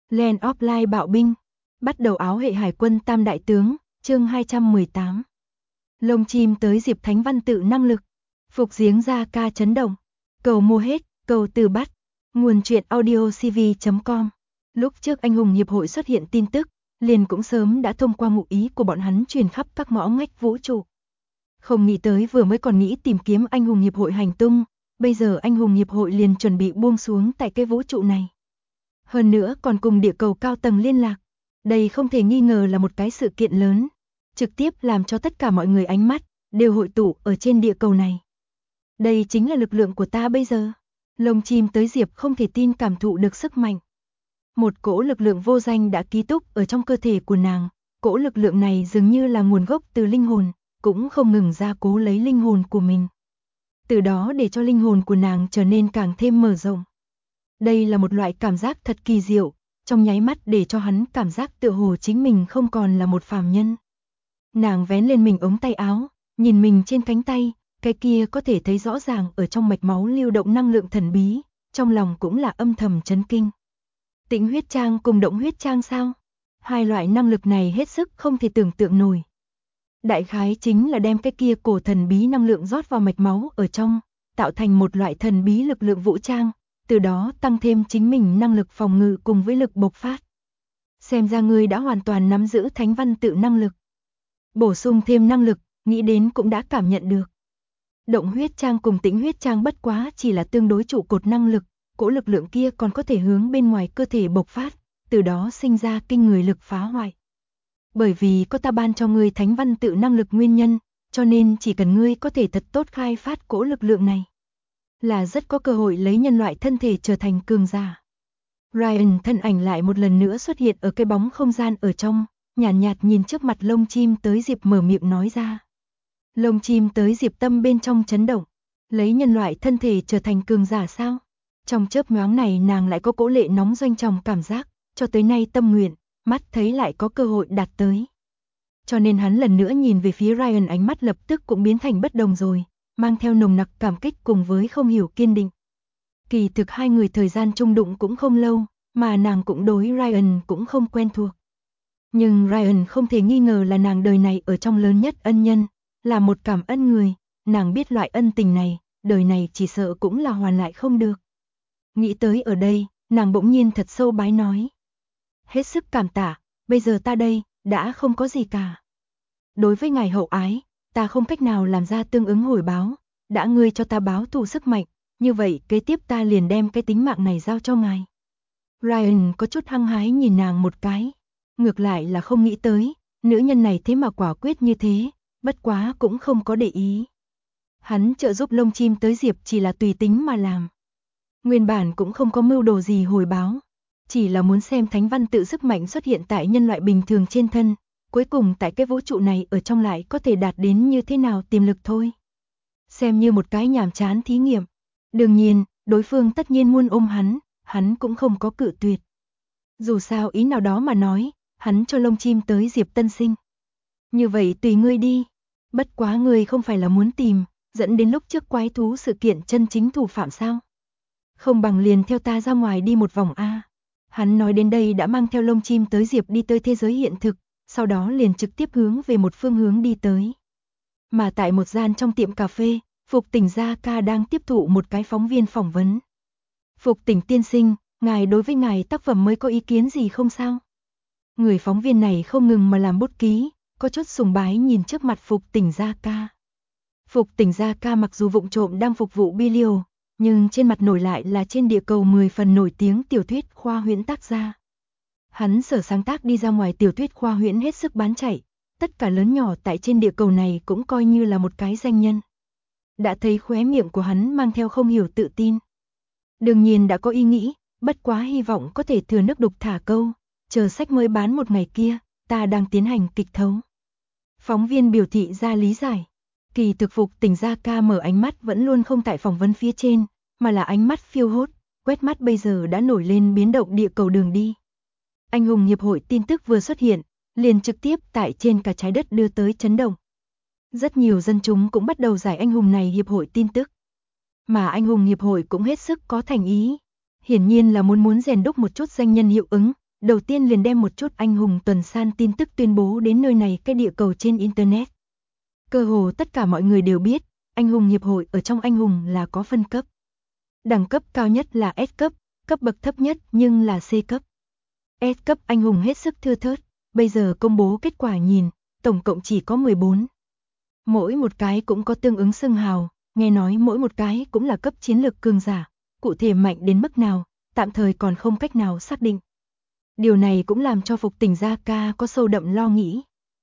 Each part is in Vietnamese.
Land of Light bạo binh. Bắt đầu áo hệ hải quân tam đại tướng, chương 218. Lông chim tới Diệp Thánh Văn tự năng lực. Phục giếng ra ca chấn động. Cầu mua hết, cầu từ bắt. Nguồn truyện audiocv.com. Lúc trước anh hùng hiệp hội xuất hiện tin tức, liền cũng sớm đã thông qua ngụ ý của bọn hắn truyền khắp các ngõ ngách vũ trụ. Không nghĩ tới vừa mới còn nghĩ tìm kiếm anh hùng hiệp hội hành tung, bây giờ anh hùng hiệp hội liền chuẩn bị buông xuống tại cái vũ trụ này. Hơn nữa còn cùng địa cầu cao tầng liên lạc. Đây không thể nghi ngờ là một cái sự kiện lớn, trực tiếp làm cho tất cả mọi người ánh mắt đều hội tụ ở trên địa cầu này. Đây chính là lực lượng của ta bây giờ. Lông chim tới Diệp không thể tin cảm thụ được sức mạnh. Một cỗ lực lượng vô danh đã ký túc ở trong cơ thể của nàng, cỗ lực lượng này dường như là nguồn gốc từ linh hồn, cũng không ngừng gia cố lấy linh hồn của mình. Từ đó để cho linh hồn của nàng trở nên càng thêm mở rộng. Đây là một loại cảm giác thật kỳ diệu, trong nháy mắt để cho hắn cảm giác tựa hồ chính mình không còn là một phàm nhân. Nàng vén lên mình ống tay áo, nhìn mình trên cánh tay, cái kia có thể thấy rõ ràng ở trong mạch máu lưu động năng lượng thần bí, trong lòng cũng là âm thầm chấn kinh. Tĩnh huyết trang cùng động huyết trang sao? Hai loại năng lực này hết sức không thể tưởng tượng nổi. Đại khái chính là đem cái kia cổ thần bí năng lượng rót vào mạch máu ở trong, tạo thành một loại thần bí lực lượng vũ trang, từ đó tăng thêm chính mình năng lực phòng ngự cùng với lực bộc phát. Xem ra ngươi đã hoàn toàn nắm giữ thánh văn tự năng lực. Bổ sung thêm năng lực, nghĩ đến cũng đã cảm nhận được. Động huyết trang cùng tĩnh huyết trang bất quá chỉ là tương đối trụ cột năng lực, cỗ lực lượng kia còn có thể hướng bên ngoài cơ thể bộc phát, từ đó sinh ra kinh người lực phá hoại. Bởi vì có ta ban cho ngươi thánh văn tự năng lực nguyên nhân, cho nên chỉ cần ngươi có thể thật tốt khai phát cỗ lực lượng này, là rất có cơ hội lấy nhân loại thân thể trở thành cường giả. Ryan thân ảnh lại một lần nữa xuất hiện ở cái bóng không gian ở trong, nhàn nhạt nhìn trước mặt lông chim tới Diệp mở miệng nói ra. Lông chim tới Diệp tâm bên trong chấn động, lấy nhân loại thân thể trở thành cường giả sao? Trong chớp nhoáng này nàng lại có cỗ lệ nóng doanh tròng cảm giác, cho tới nay tâm nguyện, mắt thấy lại có cơ hội đạt tới. Cho nên hắn lần nữa nhìn về phía Ryan, ánh mắt lập tức cũng biến thành bất đồng rồi, mang theo nồng nặc cảm kích cùng với không hiểu kiên định. Kỳ thực hai người thời gian chung đụng cũng không lâu, mà nàng cũng đối Ryan cũng không quen thuộc. Nhưng Ryan không thể nghi ngờ là nàng đời này ở trong lớn nhất ân nhân, là một cảm ân người, nàng biết loại ân tình này, đời này chỉ sợ cũng là hoàn lại không được. Nghĩ tới ở đây, nàng bỗng nhiên thật sâu bái nói. Hết sức cảm tạ, bây giờ ta đây, đã không có gì cả. Đối với ngài hậu ái, ta không cách nào làm ra tương ứng hồi báo, đã ngươi cho ta báo thù sức mạnh, như vậy kế tiếp ta liền đem cái tính mạng này giao cho ngài. Ryan có chút hăng hái nhìn nàng một cái, ngược lại là không nghĩ tới, nữ nhân này thế mà quả quyết như thế, bất quá cũng không có để ý. Hắn trợ giúp lông chim tới Diệp chỉ là tùy tính mà làm. Nguyên bản cũng không có mưu đồ gì hồi báo, chỉ là muốn xem thánh văn tự sức mạnh xuất hiện tại nhân loại bình thường trên thân, cuối cùng tại cái vũ trụ này ở trong lại có thể đạt đến như thế nào tiềm lực thôi. Xem như một cái nhàm chán thí nghiệm. Đương nhiên, đối phương tất nhiên muốn ôm hắn cũng không có cự tuyệt. Dù sao ý nào đó mà nói, hắn cho lông chim tới Diệp tân sinh. Như vậy tùy ngươi đi, bất quá ngươi không phải là muốn tìm, dẫn đến lúc trước quái thú sự kiện chân chính thủ phạm sao? Không bằng liền theo ta ra ngoài đi một vòng a. Hắn nói đến đây đã mang theo lông chim tới Diệp đi tới thế giới hiện thực, sau đó liền trực tiếp hướng về một phương hướng đi tới. Mà tại một gian trong tiệm cà phê, Phục Tỉnh Gia Ca đang tiếp thụ một cái phóng viên phỏng vấn. Phục Tỉnh tiên sinh, ngài đối với ngài tác phẩm mới có ý kiến gì không sao? Người phóng viên này không ngừng mà làm bút ký, có chút sùng bái nhìn trước mặt Phục Tỉnh Gia Ca. Phục Tỉnh Gia Ca mặc dù vụng trộm đang phục vụ Bilio, nhưng trên mặt nổi lại là trên địa cầu 10 phần nổi tiếng tiểu thuyết khoa huyễn tác gia. Hắn sở sáng tác đi ra ngoài tiểu thuyết khoa huyễn hết sức bán chạy, tất cả lớn nhỏ tại trên địa cầu này cũng coi như là một cái danh nhân. Đã thấy khóe miệng của hắn mang theo không hiểu tự tin. Đương nhiên đã có ý nghĩ, bất quá hy vọng có thể thừa nước đục thả câu, chờ sách mới bán một ngày kia, ta đang tiến hành kịch thấu. Phóng viên biểu thị ra lý giải. Kỳ thực Phục Tỉnh Gia Ca mở ánh mắt vẫn luôn không tại phỏng vấn phía trên, mà là ánh mắt phiêu hốt, quét mắt bây giờ đã nổi lên biến động địa cầu đường đi. Anh hùng hiệp hội tin tức vừa xuất hiện, liền trực tiếp tại trên cả trái đất đưa tới chấn động. Rất nhiều dân chúng cũng bắt đầu giải anh hùng này hiệp hội tin tức. Mà anh hùng hiệp hội cũng hết sức có thành ý. Hiển nhiên là muốn rèn đúc một chút danh nhân hiệu ứng, đầu tiên liền đem một chút anh hùng tuần san tin tức tuyên bố đến nơi này cái địa cầu trên Internet. Cơ hồ tất cả mọi người đều biết, anh hùng hiệp hội ở trong anh hùng là có phân cấp. Đẳng cấp cao nhất là S cấp, cấp bậc thấp nhất nhưng là C cấp. S cấp anh hùng hết sức thưa thớt, bây giờ công bố kết quả nhìn, tổng cộng chỉ có 14. Mỗi một cái cũng có tương ứng xưng hào, nghe nói mỗi một cái cũng là cấp chiến lược cường giả, cụ thể mạnh đến mức nào, tạm thời còn không cách nào xác định. Điều này cũng làm cho Phục Tỉnh Gia Ca có sâu đậm lo nghĩ.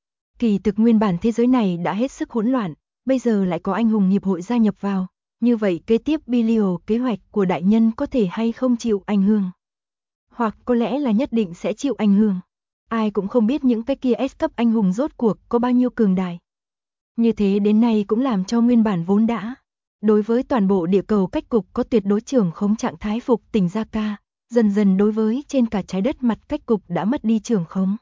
Kỳ thực nguyên bản thế giới này đã hết sức hỗn loạn, bây giờ lại có anh hùng hiệp hội gia nhập vào, như vậy kế tiếp Bilio kế hoạch của đại nhân có thể hay không chịu ảnh hưởng. Hoặc có lẽ là nhất định sẽ chịu ảnh hưởng. Ai cũng không biết những cái kia S cấp anh hùng rốt cuộc có bao nhiêu cường đại. Như thế đến nay cũng làm cho nguyên bản vốn đã đối với toàn bộ địa cầu cách cục có tuyệt đối trưởng khống trạng thái Phục Tỉnh Gia Ca, dần dần đối với trên cả trái đất mặt cách cục đã mất đi trưởng khống.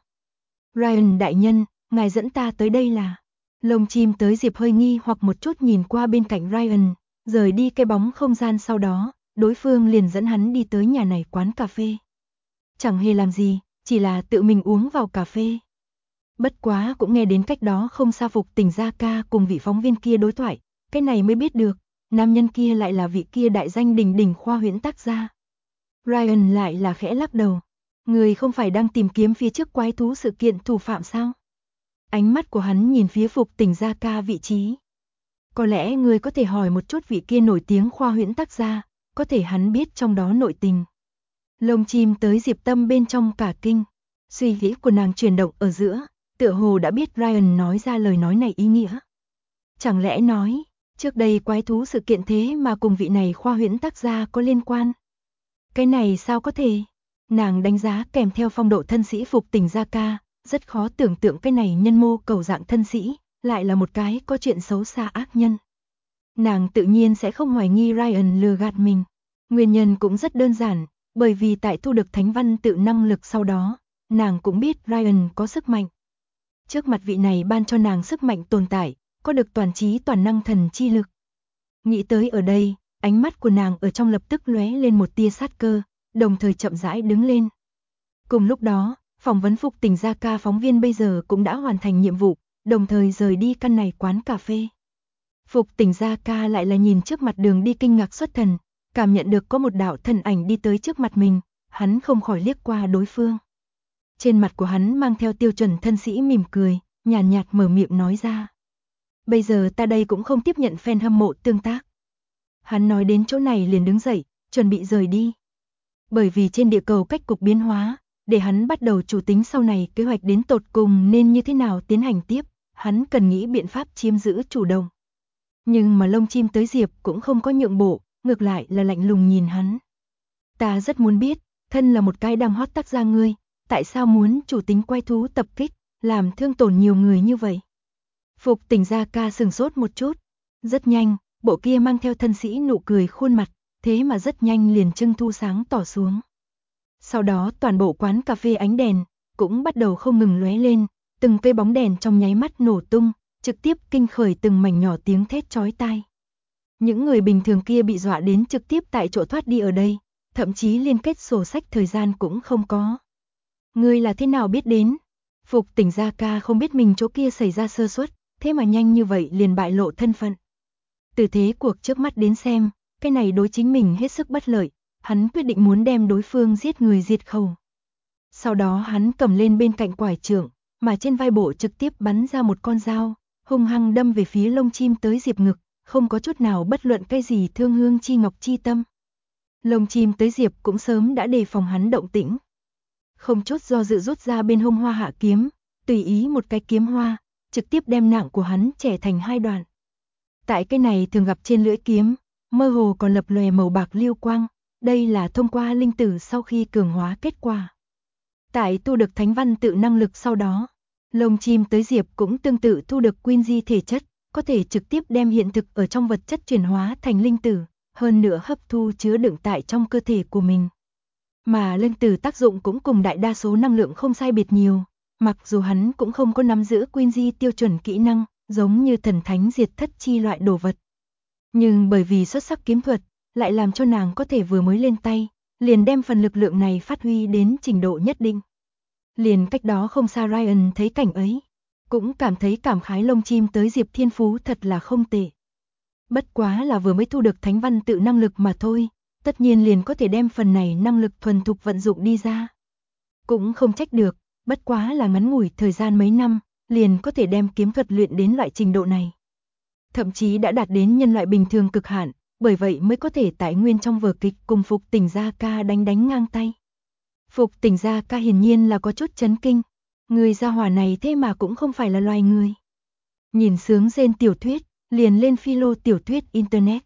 Ryan đại nhân, ngài dẫn ta tới đây là... Lông chim tới Diệp hơi nghi hoặc một chút nhìn qua bên cạnh Ryan, rời đi cái bóng không gian sau đó, đối phương liền dẫn hắn đi tới nhà này quán cà phê. Chẳng hề làm gì, chỉ là tự mình uống vào cà phê. Bất quá cũng nghe đến cách đó không xa Phục Tỉnh Gia Ca cùng vị phóng viên kia đối thoại, cái này mới biết được, nam nhân kia lại là vị kia đại danh đỉnh đỉnh khoa huyễn tác gia. Ryan lại là khẽ lắc đầu, người không phải đang tìm kiếm phía trước quái thú sự kiện thủ phạm sao? Ánh mắt của hắn nhìn phía Phục Tỉnh Gia Ca vị trí. Có lẽ người có thể hỏi một chút vị kia nổi tiếng khoa huyễn tác gia, có thể hắn biết trong đó nội tình. Lông chim tới Diệp Tâm bên trong cả kinh, suy nghĩ của nàng chuyển động ở giữa, tựa hồ đã biết Ryan nói ra lời nói này ý nghĩa. Chẳng lẽ nói, trước đây quái thú sự kiện thế mà cùng vị này khoa huyễn tác gia có liên quan? Cái này sao có thể? Nàng đánh giá kèm theo phong độ thân sĩ Phục Tỉnh Gia Ca, rất khó tưởng tượng cái này nhân mô cầu dạng thân sĩ, lại là một cái có chuyện xấu xa ác nhân. Nàng tự nhiên sẽ không hoài nghi Ryan lừa gạt mình. Nguyên nhân cũng rất đơn giản, bởi vì tại thu được thánh văn tự năng lực sau đó, nàng cũng biết Ryan có sức mạnh. Trước mặt vị này ban cho nàng sức mạnh tồn tại, có được toàn trí toàn năng thần chi lực. Nghĩ tới ở đây, ánh mắt của nàng ở trong lập tức lóe lên một tia sát cơ, đồng thời chậm rãi đứng lên. Cùng lúc đó, phỏng vấn Phục Tỉnh Gia Ca phóng viên bây giờ cũng đã hoàn thành nhiệm vụ, đồng thời rời đi căn này quán cà phê. Phục Tỉnh Gia Ca lại là nhìn trước mặt đường đi kinh ngạc xuất thần, cảm nhận được có một đạo thân ảnh đi tới trước mặt mình, hắn không khỏi liếc qua đối phương. Trên mặt của hắn mang theo tiêu chuẩn thân sĩ mỉm cười, nhàn nhạt mở miệng nói ra. Bây giờ ta đây cũng không tiếp nhận fan hâm mộ tương tác. Hắn nói đến chỗ này liền đứng dậy, chuẩn bị rời đi. Bởi vì trên địa cầu cách cục biến hóa, để hắn bắt đầu chủ tính sau này kế hoạch đến tột cùng nên như thế nào tiến hành tiếp, hắn cần nghĩ biện pháp chiếm giữ chủ động. Nhưng mà lông chim tới Diệp cũng không có nhượng bộ, ngược lại là lạnh lùng nhìn hắn. Ta rất muốn biết, thân là một cái đang hot tác gia ngươi, tại sao muốn chủ tính quay thú tập kích, làm thương tổn nhiều người như vậy? Phục Tỉnh Gia Ca sừng sốt một chút, rất nhanh, bộ kia mang theo thân sĩ nụ cười khuôn mặt, thế mà rất nhanh liền trưng thu sáng tỏ xuống. Sau đó toàn bộ quán cà phê ánh đèn cũng bắt đầu không ngừng lóe lên, từng cây bóng đèn trong nháy mắt nổ tung, trực tiếp kinh khởi từng mảnh nhỏ tiếng thét chói tai. Những người bình thường kia bị dọa đến trực tiếp tại chỗ thoát đi ở đây, thậm chí liên kết sổ sách thời gian cũng không có. Ngươi là thế nào biết đến? Phục Tỉnh Gia Ca không biết mình chỗ kia xảy ra sơ suất, thế mà nhanh như vậy liền bại lộ thân phận. Từ thế cuộc trước mắt đến xem, cái này đối chính mình hết sức bất lợi, hắn quyết định muốn đem đối phương giết người diệt khẩu. Sau đó hắn cầm lên bên cạnh quải trượng, mà trên vai bộ trực tiếp bắn ra một con dao, hung hăng đâm về phía lông chim tới Diệp ngực, không có chút nào bất luận cái gì thương hương chi ngọc chi tâm. Lông chim tới Diệp cũng sớm đã đề phòng hắn động tĩnh. Không chút do dự rút ra bên hông hoa hạ kiếm, tùy ý một cái kiếm hoa, trực tiếp đem nạng của hắn chẻ thành hai đoạn. Tại cái này thường gặp trên lưỡi kiếm, mơ hồ còn lập lòe màu bạc lưu quang, đây là thông qua linh tử sau khi cường hóa kết quả. Tại tu được thánh văn tự năng lực sau đó, lông chim tới Diệp cũng tương tự thu được Quincy thể chất, có thể trực tiếp đem hiện thực ở trong vật chất chuyển hóa thành linh tử, hơn nữa hấp thu chứa đựng tại trong cơ thể của mình. Mà linh tử tác dụng cũng cùng đại đa số năng lượng không sai biệt nhiều, mặc dù hắn cũng không có nắm giữ Quincy tiêu chuẩn kỹ năng, giống như thần thánh diệt thất chi loại đồ vật. Nhưng bởi vì xuất sắc kiếm thuật, lại làm cho nàng có thể vừa mới lên tay, liền đem phần lực lượng này phát huy đến trình độ nhất định. Liền cách đó không xa Ryan thấy cảnh ấy, cũng cảm thấy cảm khái lông chim tới Diệp thiên phú thật là không tệ. Bất quá là vừa mới thu được thánh văn tự năng lực mà thôi, tất nhiên liền có thể đem phần này năng lực thuần thục vận dụng đi ra. Cũng không trách được, bất quá là ngắn ngủi thời gian mấy năm, liền có thể đem kiếm thuật luyện đến loại trình độ này. Thậm chí đã đạt đến nhân loại bình thường cực hạn, bởi vậy mới có thể tại nguyên trong vở kịch cùng Phục Tỉnh Gia Ca đánh ngang tay. Phục Tỉnh Gia Ca hiển nhiên là có chút chấn kinh, người gia hỏa này thế mà cũng không phải là loài người. Nhìn sướng rên tiểu thuyết, liền lên philo tiểu thuyết internet.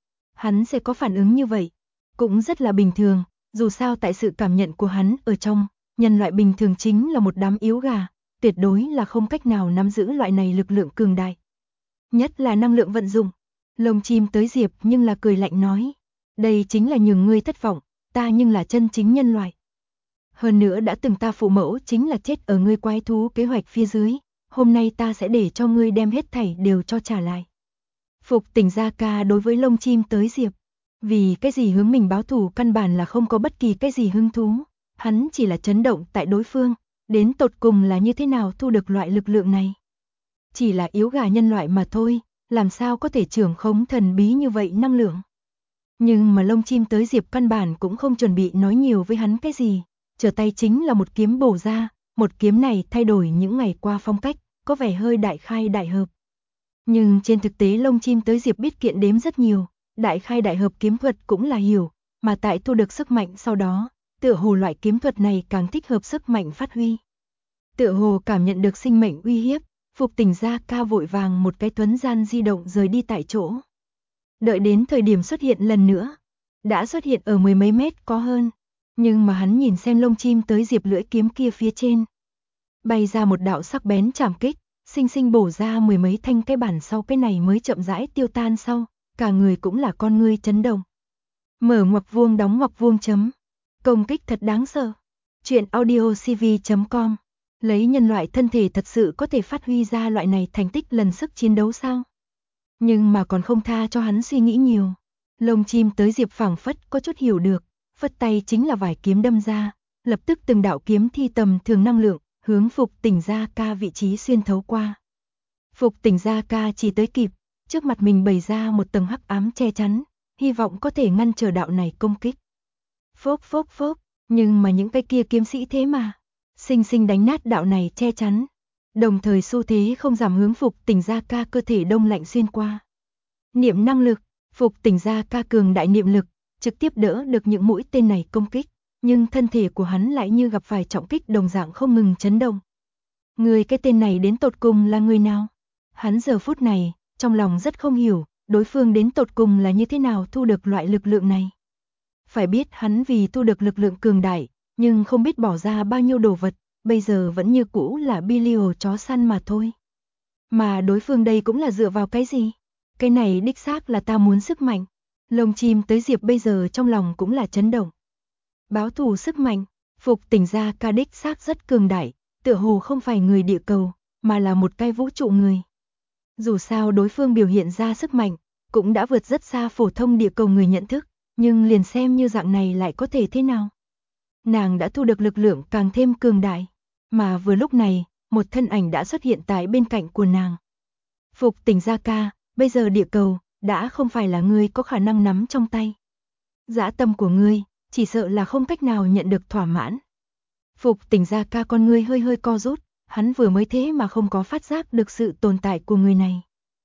Hắn sẽ có phản ứng như vậy, cũng rất là bình thường, dù sao tại sự cảm nhận của hắn ở trong, nhân loại bình thường chính là một đám yếu gà, tuyệt đối là không cách nào nắm giữ loại này lực lượng cường đại. Nhất là năng lượng vận dụng. Lông chim tới Diệp nhưng là cười lạnh nói, đây chính là nhường ngươi thất vọng, ta nhưng là chân chính nhân loại. Hơn nữa đã từng ta phụ mẫu chính là chết ở ngươi quái thú kế hoạch phía dưới, hôm nay ta sẽ để cho ngươi đem hết thảy đều cho trả lại. Phục Tỉnh Gia Ca đối với lông chim tới Diệp, vì cái gì hướng mình báo thù căn bản là không có bất kỳ cái gì hứng thú, hắn chỉ là chấn động tại đối phương, đến tột cùng là như thế nào thu được loại lực lượng này. Chỉ là yếu gà nhân loại mà thôi, làm sao có thể trưởng khống thần bí như vậy năng lượng. Nhưng mà lông chim tới Diệp căn bản cũng không chuẩn bị nói nhiều với hắn cái gì, trở tay chính là một kiếm bổ ra, một kiếm này thay đổi những ngày qua phong cách, có vẻ hơi đại khai đại hợp. Nhưng trên thực tế lông chim tới Diệp biết kiện đếm rất nhiều, đại khai đại hợp kiếm thuật cũng là hiểu, mà tại thu được sức mạnh sau đó, tựa hồ loại kiếm thuật này càng thích hợp sức mạnh phát huy. Tựa hồ cảm nhận được sinh mệnh uy hiếp, Phục Tỉnh Gia Ca vội vàng một cái tuấn gian di động rời đi tại chỗ. Đợi đến thời điểm xuất hiện lần nữa, đã xuất hiện ở mười mấy mét có hơn, nhưng mà hắn nhìn xem lông chim tới Diệp lưỡi kiếm kia phía trên. Bay ra một đạo sắc bén chảm kích, sinh sinh bổ ra mười mấy thanh cái bản sau cái này mới chậm rãi tiêu tan sau, cả người cũng là con ngươi chấn động. Mở ngoặc vuông đóng ngoặc vuông chấm. Công kích thật đáng sợ. Chuyện audiocv.com. Lấy nhân loại thân thể thật sự có thể phát huy ra loại này thành tích lần sức chiến đấu sao? Nhưng mà còn không tha cho hắn suy nghĩ nhiều. Lông chim tới Diệp phảng phất có chút hiểu được, phất tay chính là vài kiếm đâm ra, lập tức từng đạo kiếm thi tầm thường năng lượng, hướng Phục Tỉnh Gia Ca vị trí xuyên thấu qua. Phục Tỉnh Gia Ca chỉ tới kịp, trước mặt mình bày ra một tầng hắc ám che chắn, hy vọng có thể ngăn trở đạo này công kích. Phốp phốp phốp, nhưng mà những cái kia kiếm sĩ thế mà sinh sinh đánh nát đạo này che chắn, đồng thời xu thế không giảm hướng Phục Tỉnh Gia Ca cơ thể đông lạnh xuyên qua. Niệm năng lực, Phục Tỉnh Gia Ca cường đại niệm lực, trực tiếp đỡ được những mũi tên này công kích, nhưng thân thể của hắn lại như gặp phải trọng kích đồng dạng không ngừng chấn động. Người cái tên này đến tột cùng là người nào? Hắn giờ phút này, trong lòng rất không hiểu, đối phương đến tột cùng là như thế nào thu được loại lực lượng này. Phải biết hắn vì thu được lực lượng cường đại, nhưng không biết bỏ ra bao nhiêu đồ vật, bây giờ vẫn như cũ là Bilio chó săn mà thôi. Mà đối phương đây cũng là dựa vào cái gì? Cái này đích xác là ta muốn sức mạnh. Lông chim tới Diệp bây giờ trong lòng cũng là chấn động. Báo thù sức mạnh, Phục Tỉnh Gia Ca đích xác rất cường đại, tựa hồ không phải người địa cầu, mà là một cái vũ trụ người. Dù sao đối phương biểu hiện ra sức mạnh, cũng đã vượt rất xa phổ thông địa cầu người nhận thức, nhưng liền xem như dạng này lại có thể thế nào. Nàng đã thu được lực lượng càng thêm cường đại, mà vừa lúc này, một thân ảnh đã xuất hiện tại bên cạnh của nàng. Phục Tỉnh Gia Ca, bây giờ địa cầu, đã không phải là ngươi có khả năng nắm trong tay. Dã tâm của ngươi, chỉ sợ là không cách nào nhận được thỏa mãn. Phục Tỉnh Gia Ca con ngươi hơi hơi co rút, hắn vừa mới thế mà không có phát giác được sự tồn tại của người này.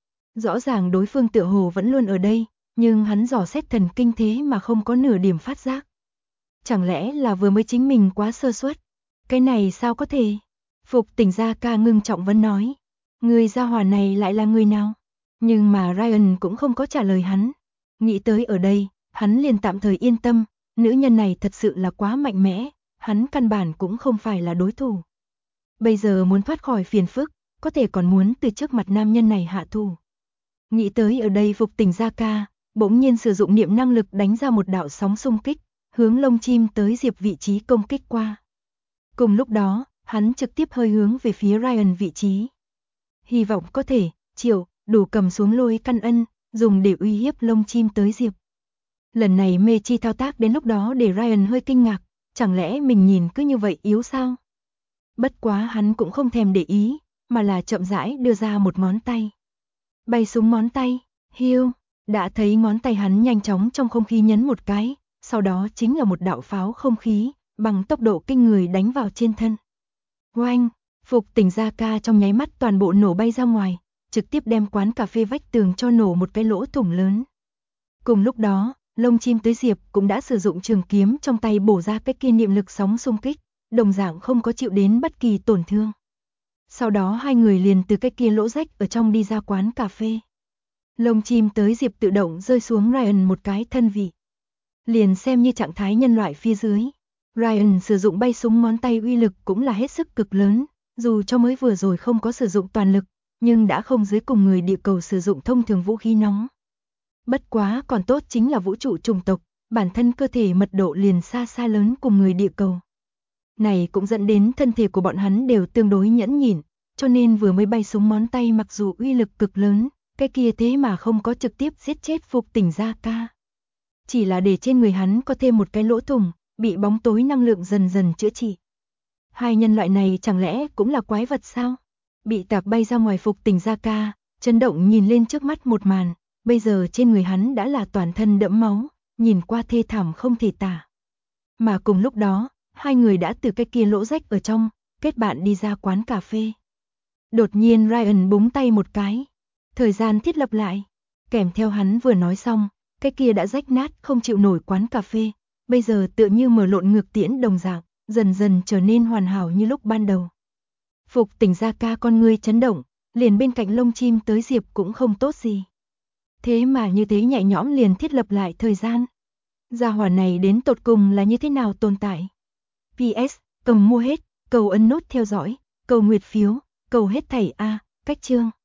Rõ ràng đối phương tựa hồ vẫn luôn ở đây, nhưng hắn dò xét thần kinh thế mà không có nửa điểm phát giác. Chẳng lẽ là vừa mới chính mình quá sơ suất? Cái này sao có thể? Phục Tỉnh Gia Ca ngưng trọng vẫn nói. Người gia hỏa này lại là người nào? Nhưng mà Ryan cũng không có trả lời hắn. Nghĩ tới ở đây, hắn liền tạm thời yên tâm, nữ nhân này thật sự là quá mạnh mẽ, hắn căn bản cũng không phải là đối thủ. Bây giờ muốn thoát khỏi phiền phức, có thể còn muốn từ trước mặt nam nhân này hạ thủ. Nghĩ tới ở đây Phục Tỉnh Gia Ca, bỗng nhiên sử dụng niệm năng lực đánh ra một đạo sóng xung kích, hướng lông chim tới Diệp vị trí công kích qua. Cùng lúc đó, hắn trực tiếp hơi hướng về phía Ryan vị trí. Hy vọng có thể, đủ cầm xuống lôi căn ân, dùng để uy hiếp lông chim tới Diệp. Lần này mê chi thao tác đến lúc đó để Ryan hơi kinh ngạc, chẳng lẽ mình nhìn cứ như vậy yếu sao? Bất quá hắn cũng không thèm để ý, mà là chậm rãi đưa ra một ngón tay. Bay xuống ngón tay, hiu, đã thấy ngón tay hắn nhanh chóng trong không khí nhấn một cái, sau đó chính là một đạo pháo không khí, bằng tốc độ kinh người đánh vào trên thân. Oanh, Phục Tỉnh Gia-ca trong nháy mắt toàn bộ nổ bay ra ngoài, trực tiếp đem quán cà phê vách tường cho nổ một cái lỗ thủng lớn. Cùng lúc đó, Lông Chim tới Diệp cũng đã sử dụng trường kiếm trong tay bổ ra cái kia niệm lực sóng xung kích, đồng dạng không có chịu đến bất kỳ tổn thương. Sau đó hai người liền từ cái kia lỗ rách ở trong đi ra quán cà phê. Lông Chim tới Diệp tự động rơi xuống Ryan một cái thân vị. Liền xem như trạng thái nhân loại phía dưới. Ryan sử dụng bay súng ngón tay uy lực cũng là hết sức cực lớn, dù cho mới vừa rồi không có sử dụng toàn lực, nhưng đã không dưới cùng người địa cầu sử dụng thông thường vũ khí nóng. Bất quá còn tốt chính là vũ trụ chủng tộc, bản thân cơ thể mật độ liền xa xa lớn cùng người địa cầu. Này cũng dẫn đến thân thể của bọn hắn đều tương đối nhẫn nhịn, cho nên vừa mới bay súng ngón tay mặc dù uy lực cực lớn, cái kia thế mà không có trực tiếp giết chết Phục Tỉnh Gia-ca. Chỉ là để trên người hắn có thêm một cái lỗ thủng, bị bóng tối năng lượng dần dần chữa trị. Hai nhân loại này chẳng lẽ cũng là quái vật sao? Bị tạc bay ra ngoài Phục Tỉnh Gia-ca, chấn động nhìn lên trước mắt một màn, bây giờ trên người hắn đã là toàn thân đẫm máu, nhìn qua thê thảm không thể tả. Mà cùng lúc đó, hai người đã từ cái kia lỗ rách ở trong, kết bạn đi ra quán cà phê. Đột nhiên Ryan búng tay một cái, thời gian thiết lập lại, kèm theo hắn vừa nói xong, cái kia đã rách nát không chịu nổi quán cà phê, bây giờ tựa như mở lộn ngược tiễn đồng dạng, dần dần trở nên hoàn hảo như lúc ban đầu. Phục Tỉnh Gia-ca con ngươi chấn động, liền bên cạnh Lông Chim tới Diệp cũng không tốt gì. Thế mà như thế nhẹ nhõm liền thiết lập lại thời gian. Gia hỏa này đến tột cùng là như thế nào tồn tại? PS, cầm mua hết, cầu ấn nút theo dõi, cầu nguyệt phiếu, cầu hết thảy a, cách chương.